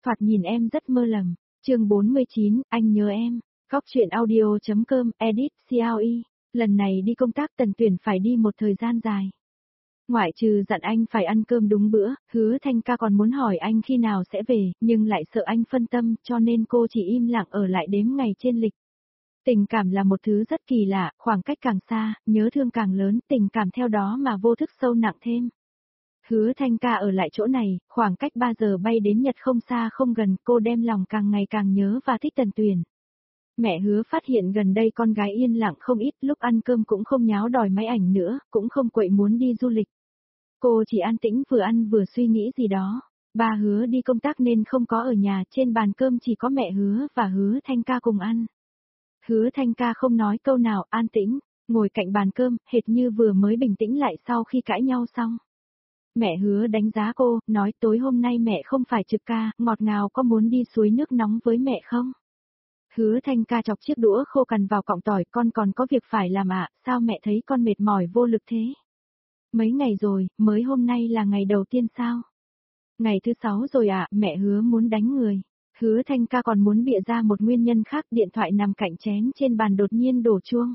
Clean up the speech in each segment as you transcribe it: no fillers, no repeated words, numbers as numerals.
Thoạt nhìn em rất mơ lầm. Chương 49, anh nhớ em. Góc truyện audio.com, edit, CLE. Lần này đi công tác Tần Tuyển phải đi một thời gian dài. Ngoại trừ dặn anh phải ăn cơm đúng bữa, Hứa Thanh Ca còn muốn hỏi anh khi nào sẽ về, nhưng lại sợ anh phân tâm cho nên cô chỉ im lặng ở lại đếm ngày trên lịch. Tình cảm là một thứ rất kỳ lạ, khoảng cách càng xa, nhớ thương càng lớn, tình cảm theo đó mà vô thức sâu nặng thêm. Hứa Thanh Ca ở lại chỗ này, khoảng cách 3 giờ bay đến Nhật không xa không gần, cô đem lòng càng ngày càng nhớ và thích Tần Tuyển. Mẹ Hứa phát hiện gần đây con gái yên lặng không ít, lúc ăn cơm cũng không nháo đòi máy ảnh nữa, cũng không quậy muốn đi du lịch. Cô chỉ an tĩnh vừa ăn vừa suy nghĩ gì đó. Ba Hứa đi công tác nên không có ở nhà, trên bàn cơm chỉ có mẹ Hứa và Hứa Thanh Ca cùng ăn. Hứa Thanh Ca không nói câu nào, an tĩnh, ngồi cạnh bàn cơm, hệt như vừa mới bình tĩnh lại sau khi cãi nhau xong. Mẹ Hứa đánh giá cô, nói tối hôm nay mẹ không phải trực ca, ngọt ngào có muốn đi suối nước nóng với mẹ không? Hứa Thanh Ca chọc chiếc đũa khô cằn vào cọng tỏi, con còn có việc phải làm ạ, sao mẹ thấy con mệt mỏi vô lực thế? Mấy ngày rồi, mới hôm nay là ngày đầu tiên sao? Ngày thứ 6 rồi ạ, mẹ Hứa muốn đánh người. Hứa Thanh Ca còn muốn bịa ra một nguyên nhân khác, điện thoại nằm cạnh chén trên bàn đột nhiên đổ chuông.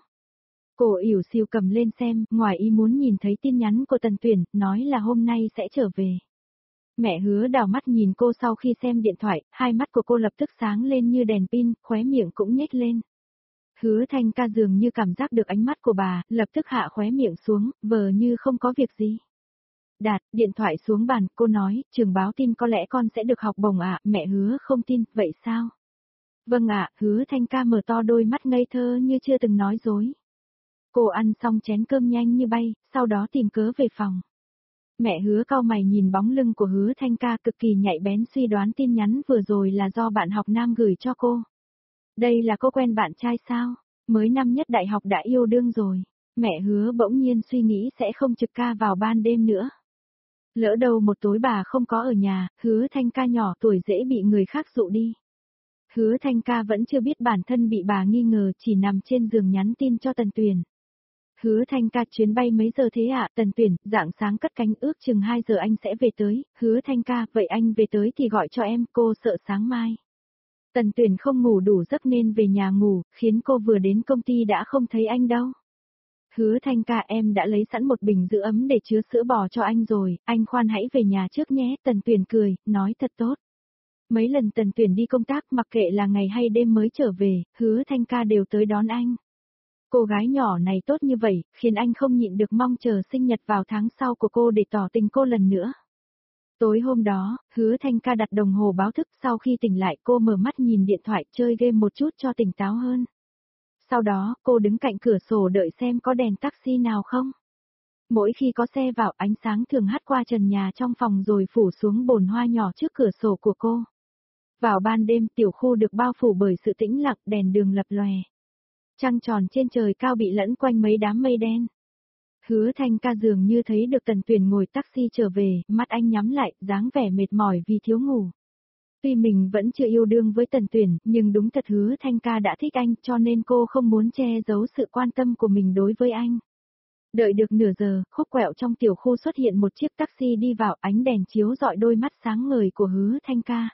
Cô ỉu xìu cầm lên xem, ngoài ý muốn nhìn thấy tin nhắn của Tần Tuyển, nói là hôm nay sẽ trở về. Mẹ Hứa đảo mắt nhìn cô sau khi xem điện thoại, hai mắt của cô lập tức sáng lên như đèn pin, khóe miệng cũng nhếch lên. Hứa Thanh Ca dường như cảm giác được ánh mắt của bà, lập tức hạ khóe miệng xuống, vờ như không có việc gì. Đạt, điện thoại xuống bàn, cô nói, trường báo tin có lẽ con sẽ được học bổng ạ, mẹ Hứa không tin, vậy sao? Vâng ạ, Hứa Thanh Ca mở to đôi mắt ngây thơ như chưa từng nói dối. Cô ăn xong chén cơm nhanh như bay, sau đó tìm cớ về phòng. Mẹ Hứa cau mày nhìn bóng lưng của Hứa Thanh Ca cực kỳ nhạy bén suy đoán tin nhắn vừa rồi là do bạn học nam gửi cho cô. Đây là cô quen bạn trai sao? Mới năm nhất đại học đã yêu đương rồi. Mẹ Hứa bỗng nhiên suy nghĩ sẽ không trực ca vào ban đêm nữa. Lỡ đâu một tối bà không có ở nhà, Hứa Thanh Ca nhỏ tuổi dễ bị người khác dụ đi. Hứa Thanh Ca vẫn chưa biết bản thân bị bà nghi ngờ, chỉ nằm trên giường nhắn tin cho Tần Tuyển. Hứa Thanh Ca, chuyến bay mấy giờ thế ạ? Tần Tuyển, rạng sáng cất cánh, ước chừng 2 giờ anh sẽ về tới. Hứa Thanh Ca, vậy anh về tới thì gọi cho em, cô sợ sáng mai. Tần Tuyển không ngủ đủ giấc nên về nhà ngủ, khiến cô vừa đến công ty đã không thấy anh đâu. Hứa Thanh Ca, em đã lấy sẵn một bình giữ ấm để chứa sữa bò cho anh rồi, anh khoan hãy về nhà trước nhé. Tần Tuyển cười, nói thật tốt. Mấy lần Tần Tuyển đi công tác mặc kệ là ngày hay đêm mới trở về, Hứa Thanh Ca đều tới đón anh. Cô gái nhỏ này tốt như vậy, khiến anh không nhịn được mong chờ sinh nhật vào tháng sau của cô để tỏ tình cô lần nữa. Tối hôm đó, Hứa Thanh Ca đặt đồng hồ báo thức, sau khi tỉnh lại cô mở mắt nhìn điện thoại chơi game một chút cho tỉnh táo hơn. Sau đó, cô đứng cạnh cửa sổ đợi xem có đèn taxi nào không. Mỗi khi có xe vào, ánh sáng thường hắt qua trần nhà trong phòng rồi phủ xuống bồn hoa nhỏ trước cửa sổ của cô. Vào ban đêm, tiểu khu được bao phủ bởi sự tĩnh lặng, đèn đường lập lòe. Trăng tròn trên trời cao bị lẫn quanh mấy đám mây đen. Hứa Thanh Ca dường như thấy được Tần Tuyển ngồi taxi trở về, mắt anh nhắm lại, dáng vẻ mệt mỏi vì thiếu ngủ. Tuy mình vẫn chưa yêu đương với Tần Tuyển, nhưng đúng thật Hứa Thanh Ca đã thích anh, cho nên cô không muốn che giấu sự quan tâm của mình đối với anh. Đợi được nửa giờ, khúc quẹo trong tiểu khu xuất hiện một chiếc taxi đi vào, ánh đèn chiếu rọi đôi mắt sáng ngời của Hứa Thanh Ca.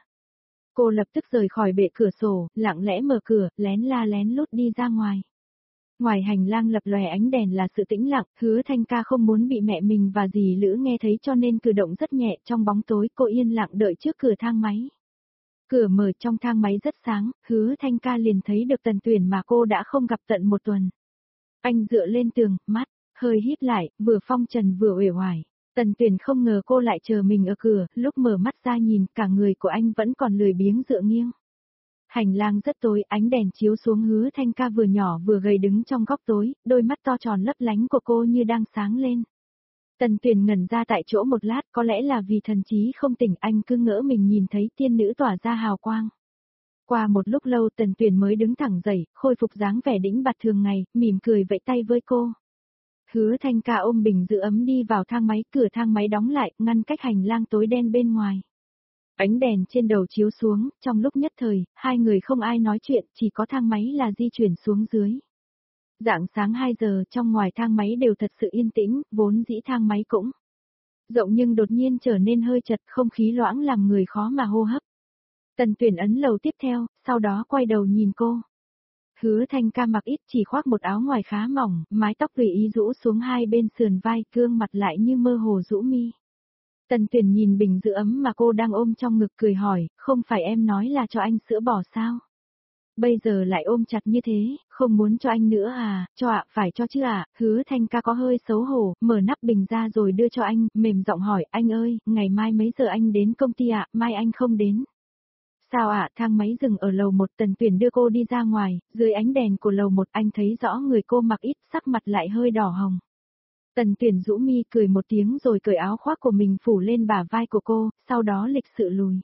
Cô lập tức rời khỏi bệ cửa sổ, lặng lẽ mở cửa, lén la lén lút đi ra ngoài. Ngoài hành lang lập lòe ánh đèn là sự tĩnh lặng, Hứa Thanh Ca không muốn bị mẹ mình và dì Lữ nghe thấy cho nên cử động rất nhẹ, trong bóng tối cô yên lặng đợi trước cửa thang máy. Cửa mở, trong thang máy rất sáng, Hứa Thanh Ca liền thấy được Tần Tuyển mà cô đã không gặp tận một tuần. Anh dựa lên tường, mắt hơi híp lại, vừa phong trần vừa uể oải. Tần Tuyển không ngờ cô lại chờ mình ở cửa, lúc mở mắt ra nhìn, cả người của anh vẫn còn lười biếng dựa nghiêng. Hành lang rất tối, ánh đèn chiếu xuống, Hứa Thanh Ca vừa nhỏ vừa gầy đứng trong góc tối, đôi mắt to tròn lấp lánh của cô như đang sáng lên. Tần Tuyển ngẩn ra tại chỗ một lát, có lẽ là vì thần trí không tỉnh, anh cứ ngỡ mình nhìn thấy tiên nữ tỏa ra hào quang. Qua một lúc lâu Tần Tuyển mới đứng thẳng dậy, khôi phục dáng vẻ đĩnh bạt thường ngày, mỉm cười vẫy tay với cô. Hứa Thanh Ca ôm bình giữ ấm đi vào thang máy, cửa thang máy đóng lại, ngăn cách hành lang tối đen bên ngoài. Ánh đèn trên đầu chiếu xuống, trong lúc nhất thời, hai người không ai nói chuyện, chỉ có thang máy là di chuyển xuống dưới. Rạng sáng 2 giờ, trong ngoài thang máy đều thật sự yên tĩnh, vốn dĩ thang máy cũng rộng nhưng đột nhiên trở nên hơi chật, không khí loãng làm người khó mà hô hấp. Tần Tuyển ấn lầu tiếp theo, sau đó quay đầu nhìn cô. Hứa Thanh Ca mặc ít chỉ khoác một áo ngoài khá mỏng, mái tóc tùy ý rũ xuống hai bên sườn vai, gương mặt lại như mơ hồ rũ mi. Tần Tuyển nhìn bình giữ ấm mà cô đang ôm trong ngực cười hỏi, không phải em nói là cho anh sữa bò sao? Bây giờ lại ôm chặt như thế, không muốn cho anh nữa à, cho ạ, phải cho chứ ạ, Hứa Thanh Ca có hơi xấu hổ, mở nắp bình ra rồi đưa cho anh, mềm giọng hỏi, anh ơi, ngày mai mấy giờ anh đến công ty ạ, mai anh không đến. Sao ạ, thang máy dừng ở lầu 1, Tần Tuyển đưa cô đi ra ngoài, dưới ánh đèn của lầu 1 anh thấy rõ người cô mặc ít, sắc mặt lại hơi đỏ hồng. Tần Tuyển rũ mi cười một tiếng rồi cởi áo khoác của mình phủ lên bả vai của cô, sau đó lịch sự lùi.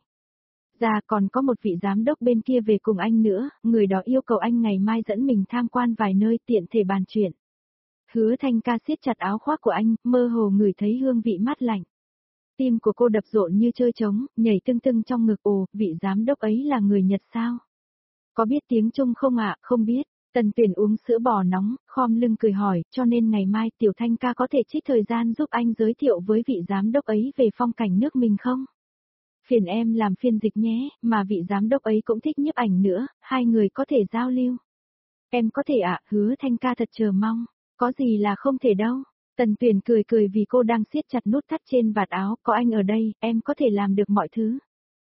Ra còn có một vị giám đốc bên kia về cùng anh nữa, người đó yêu cầu anh ngày mai dẫn mình tham quan vài nơi tiện thể bàn chuyện. Hứa Thanh Ca siết chặt áo khoác của anh, mơ hồ ngửi thấy hương vị mát lạnh. Tim của cô đập rộn như chơi trống, nhảy tưng tưng trong ngực. Ồ, vị giám đốc ấy là người Nhật sao? Có biết tiếng Trung không ạ? Không biết. Tần Tuyển uống sữa bò nóng, khom lưng cười hỏi, cho nên ngày mai Tiểu Thanh Ca có thể trích thời gian giúp anh giới thiệu với vị giám đốc ấy về phong cảnh nước mình không? Phiền em làm phiên dịch nhé, mà vị giám đốc ấy cũng thích nhiếp ảnh nữa, hai người có thể giao lưu. Em có thể ạ, Hứa Thanh Ca thật chờ mong, có gì là không thể đâu. Tần Tuyển cười cười vì cô đang siết chặt nút thắt trên vạt áo, có anh ở đây, em có thể làm được mọi thứ.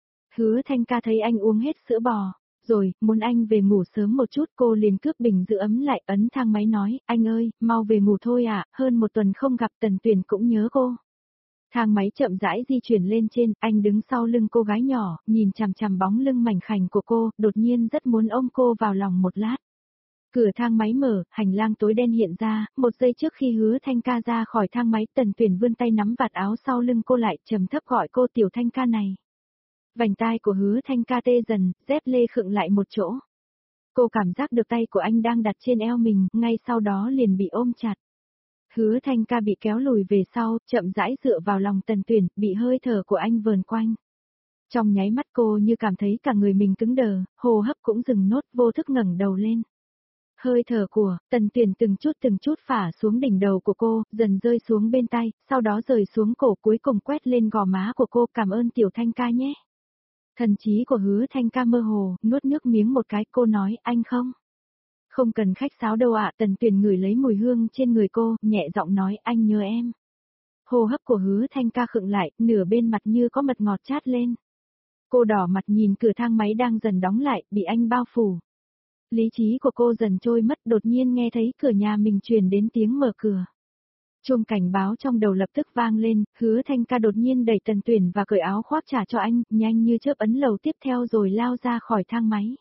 Hứa Thanh Ca thấy anh uống hết sữa bò, rồi, muốn anh về ngủ sớm một chút, cô liền cướp bình giữ ấm lại, ấn thang máy nói, anh ơi, mau về ngủ thôi ạ, hơn một tuần không gặp. Tần Tuyển cũng nhớ cô. Thang máy chậm rãi di chuyển lên trên, anh đứng sau lưng cô gái nhỏ, nhìn chằm chằm bóng lưng mảnh khảnh của cô, đột nhiên rất muốn ôm cô vào lòng một lát. Cửa thang máy mở, hành lang tối đen hiện ra, một giây trước khi Hứa Thanh Ca ra khỏi thang máy, Tần Tuyển vươn tay nắm vạt áo sau lưng cô lại, trầm thấp gọi cô Tiểu Thanh Ca này. Vành tai của Hứa Thanh Ca tê dần, dép lê khựng lại một chỗ. Cô cảm giác được tay của anh đang đặt trên eo mình, ngay sau đó liền bị ôm chặt. Hứa Thanh Ca bị kéo lùi về sau, chậm rãi dựa vào lòng Tần Tuyển, bị hơi thở của anh vờn quanh. Trong nháy mắt cô như cảm thấy cả người mình cứng đờ, hô hấp cũng dừng nốt, vô thức ngẩng đầu lên. Hơi thở của Tần Tuyển từng chút phả xuống đỉnh đầu của cô, dần rơi xuống bên tay, sau đó rời xuống cổ, cuối cùng quét lên gò má của cô. Cảm ơn Tiểu Thanh Ca nhé. Thần trí của Hứa Thanh Ca mơ hồ, nuốt nước miếng một cái, cô nói, anh không. Không cần khách sáo đâu ạ. Tần Tuyển ngửi lấy mùi hương trên người cô, nhẹ giọng nói, anh nhớ em. Hô hấp của Hứa Thanh Ca khựng lại, nửa bên mặt như có mật ngọt chát lên. Cô đỏ mặt nhìn cửa thang máy đang dần đóng lại, bị anh bao phủ. Lý trí của cô dần trôi mất, đột nhiên nghe thấy cửa nhà mình truyền đến tiếng mở cửa. Chuông cảnh báo trong đầu lập tức vang lên, Hứa Thanh Ca đột nhiên đẩy Tần Tuyển và cởi áo khoác trả cho anh, nhanh như chớp ấn lầu tiếp theo rồi lao ra khỏi thang máy.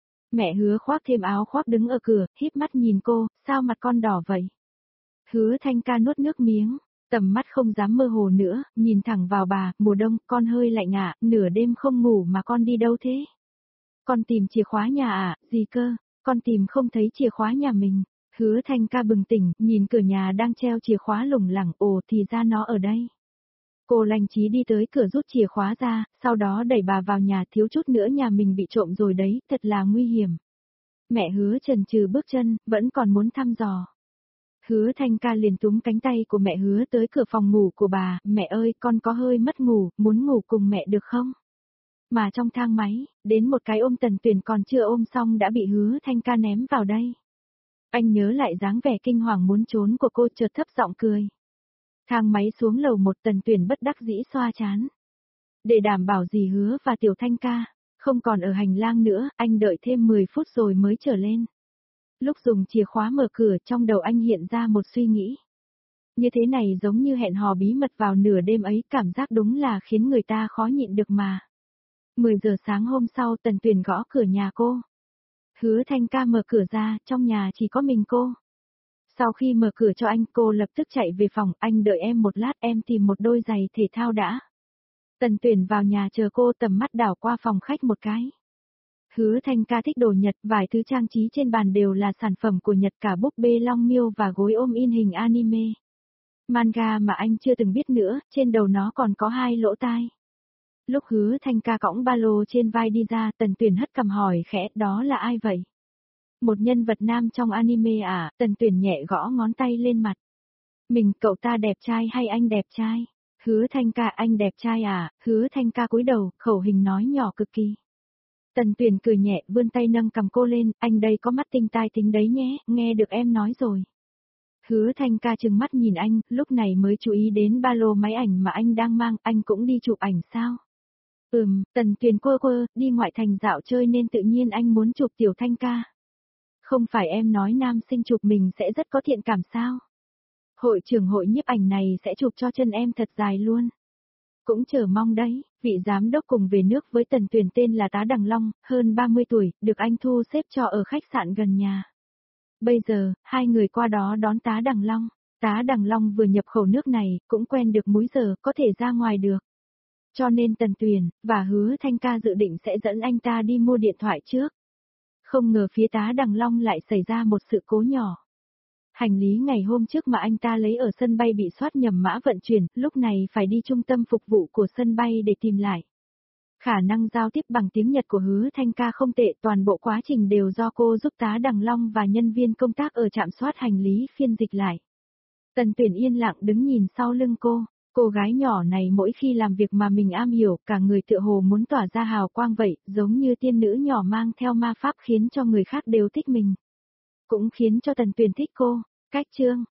Mẹ Hứa khoác thêm áo khoác đứng ở cửa, híp mắt nhìn cô, sao mặt con đỏ vậy? Hứa Thanh Ca nuốt nước miếng, tầm mắt không dám mơ hồ nữa, nhìn thẳng vào bà, mùa đông, con hơi lạnh ạ, nửa đêm không ngủ mà con đi đâu thế? Con tìm chìa khóa nhà à, gì cơ, con tìm không thấy chìa khóa nhà mình. Hứa Thanh Ca bừng tỉnh, nhìn cửa nhà đang treo chìa khóa lủng lẳng, ồ thì ra nó ở đây. Cô lanh trí đi tới cửa rút chìa khóa ra, sau đó đẩy bà vào nhà, thiếu chút nữa nhà mình bị trộm rồi đấy, thật là nguy hiểm. Mẹ Hứa chần chừ bước chân, vẫn còn muốn thăm dò. Hứa Thanh Ca liền túm cánh tay của mẹ Hứa tới cửa phòng ngủ của bà, mẹ ơi con có hơi mất ngủ, muốn ngủ cùng mẹ được không? Mà trong thang máy, đến một cái ôm Tần Tuyển còn chưa ôm xong đã bị Hứa Thanh Ca ném vào đây. Anh nhớ lại dáng vẻ kinh hoàng muốn trốn của cô, chợt thấp giọng cười. Thang máy xuống lầu 1, Tần Tuyển bất đắc dĩ xoa chán. Để đảm bảo gì Hứa và Tiểu Thanh Ca không còn ở hành lang nữa, anh đợi thêm 10 phút rồi mới trở lên. Lúc dùng chìa khóa mở cửa, trong đầu anh hiện ra một suy nghĩ. Như thế này giống như hẹn hò bí mật vào nửa đêm ấy, cảm giác đúng là khiến người ta khó nhịn được mà. 10 giờ sáng hôm sau, Tần Tuyển gõ cửa nhà cô. Hứa Thanh Ca mở cửa ra, trong nhà chỉ có mình cô. Sau khi mở cửa cho anh, cô lập tức chạy về phòng, anh đợi em một lát, em tìm một đôi giày thể thao đã. Tần Tuyển vào nhà chờ cô, tầm mắt đảo qua phòng khách một cái. Hứa Thanh Ca thích đồ Nhật, vài thứ trang trí trên bàn đều là sản phẩm của Nhật, cả búp bê Long Miêu và gối ôm in hình anime. Manga mà anh chưa từng biết nữa, trên đầu nó còn có 2 lỗ tai. Lúc Hứa Thanh Ca cõng ba lô trên vai đi ra, Tần Tuyển hất cằm hỏi khẽ, đó là ai vậy? Một nhân vật nam trong anime à? Tần Tuyển nhẹ gõ ngón tay lên mặt. Mình, cậu ta đẹp trai hay anh đẹp trai? Hứa Thanh Ca, anh đẹp trai à? Hứa Thanh Ca cúi đầu, khẩu hình nói nhỏ cực kỳ. Tần Tuyền cười nhẹ, vươn tay nâng cầm cô lên, anh đây có mắt tinh tai tính đấy nhé, nghe được em nói rồi. Hứa Thanh ca trừng mắt nhìn anh, lúc này mới chú ý đến ba lô máy ảnh mà anh đang mang, anh cũng đi chụp ảnh sao? Tần Tuyền quơ quơ, đi ngoại thành dạo chơi nên tự nhiên anh muốn chụp Tiểu Thanh ca. Không phải em nói nam sinh chụp mình sẽ rất có thiện cảm sao? Hội trưởng hội nhiếp ảnh này sẽ chụp cho chân em thật dài luôn. Cũng chờ mong đấy, vị giám đốc cùng về nước với Tần Tuyền tên là Tá Đằng Long, hơn 30 tuổi, được anh thu xếp cho ở khách sạn gần nhà. Bây giờ, hai người qua đó đón Tá Đằng Long. Tá Đằng Long vừa nhập khẩu nước này, cũng quen được múi giờ, có thể ra ngoài được. Cho nên Tần Tuyền, và Hứa Thanh ca dự định sẽ dẫn anh ta đi mua điện thoại trước. Không ngờ phía Tá Đằng Long lại xảy ra một sự cố nhỏ. Hành lý ngày hôm trước mà anh ta lấy ở sân bay bị soát nhầm mã vận chuyển, lúc này phải đi trung tâm phục vụ của sân bay để tìm lại. Khả năng giao tiếp bằng tiếng Nhật của Hứa Thanh ca không tệ, toàn bộ quá trình đều do cô giúp Tá Đằng Long và nhân viên công tác ở trạm soát hành lý phiên dịch lại. Tần Tuyển yên lặng đứng nhìn sau lưng cô gái nhỏ này mỗi khi làm việc mà mình am hiểu, cả người tựa hồ muốn tỏa ra hào quang vậy, giống như tiên nữ nhỏ mang theo ma pháp khiến cho người khác đều thích mình. Cũng khiến cho Tần Tuyển thích cô. Cách chương